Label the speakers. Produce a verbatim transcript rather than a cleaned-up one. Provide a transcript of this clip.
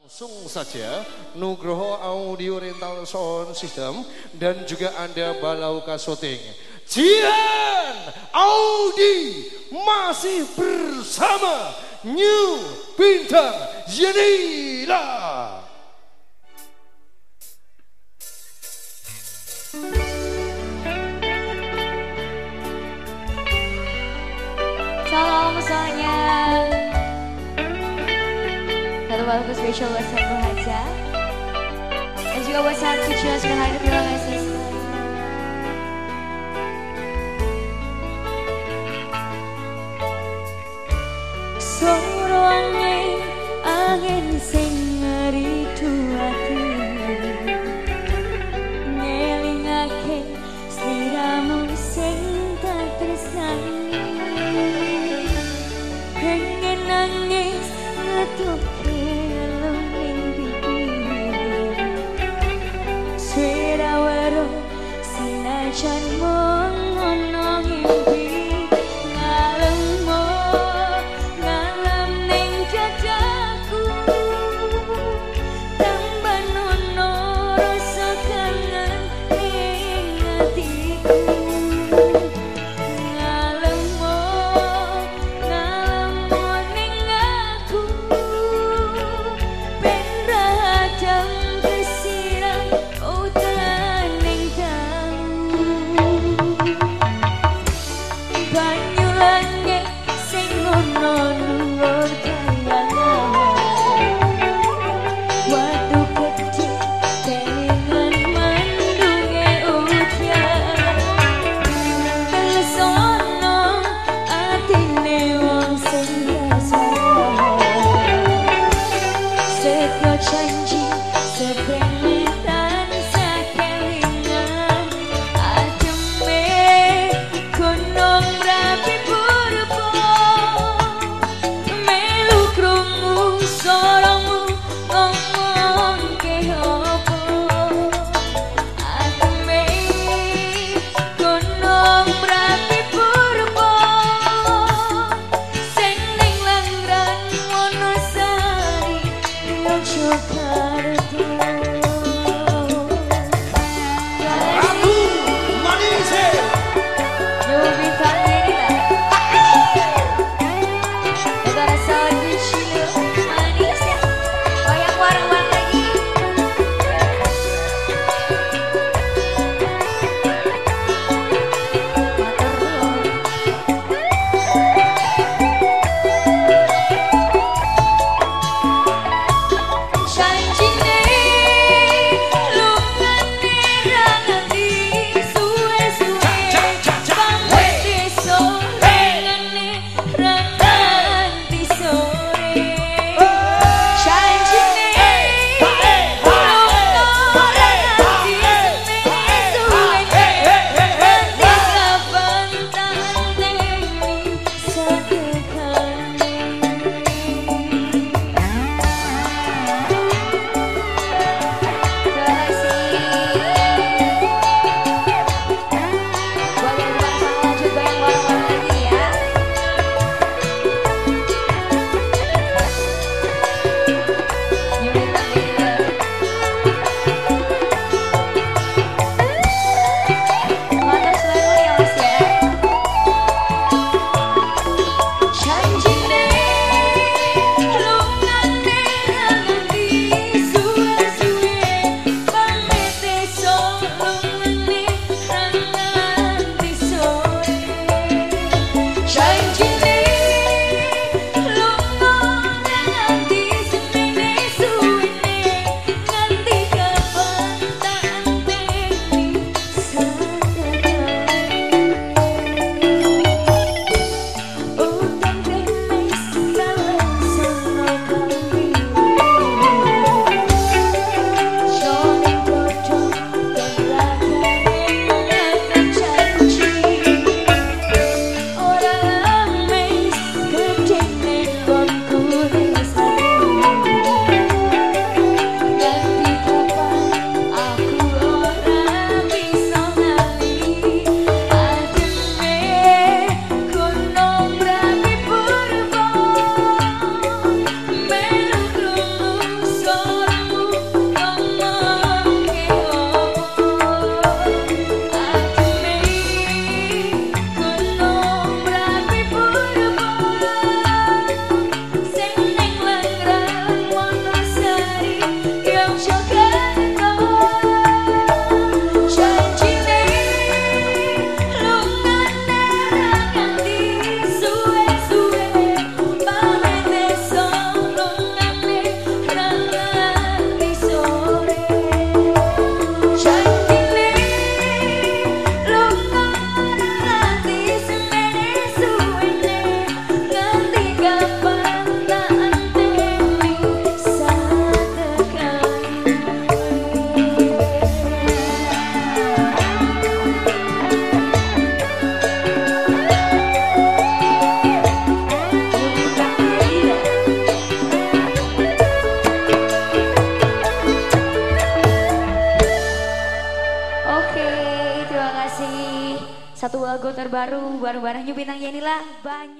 Speaker 1: Langsung saja Nugroho Audio Rental Sound System dan juga Anda Balauka Shooting. Jihan Audi masih bersama New Bintang Yanila.
Speaker 2: Salam semuanya. Satu lagu spesial buat saya Haja dan juga buat saat kecil sudah hadir. Terima kasih. Sorongnya angin sing ngeridu ati ngelingake sliramu sing tak tresnani pengen nangis ngetuk Sinajan ngono ngimpi ngalemu ngalem ning dadaku tambah nono rasa kangen ning atiku ngalemu ngalemu ning aku ben radang kesirang udan ning banyu langit sing ngono luhur kayangan watu gede kelingan mendunge udan lesono atine wong sing biasa setyo janji sepengetan sakelingan ademe gunung berapi purba melu krungu suaramu ngomong ke apa ademe gunung berapi purba sing ning langran Wonosari Yogyakarta.
Speaker 1: Ratu Manise.
Speaker 2: New Bintang Yanila. Negara Sound Kecil manis ya. Goyang bareng-bareng lagi. Janjine lukane ra nganti suwe-suwe banget sore ngene ra nganti sore janjine lukane ra nganti suwe nganti kapan tandeni sadekane Oke, terima kasih. Satu lagu terbaru bareng-bareng Yubinang Yenila. Banyak.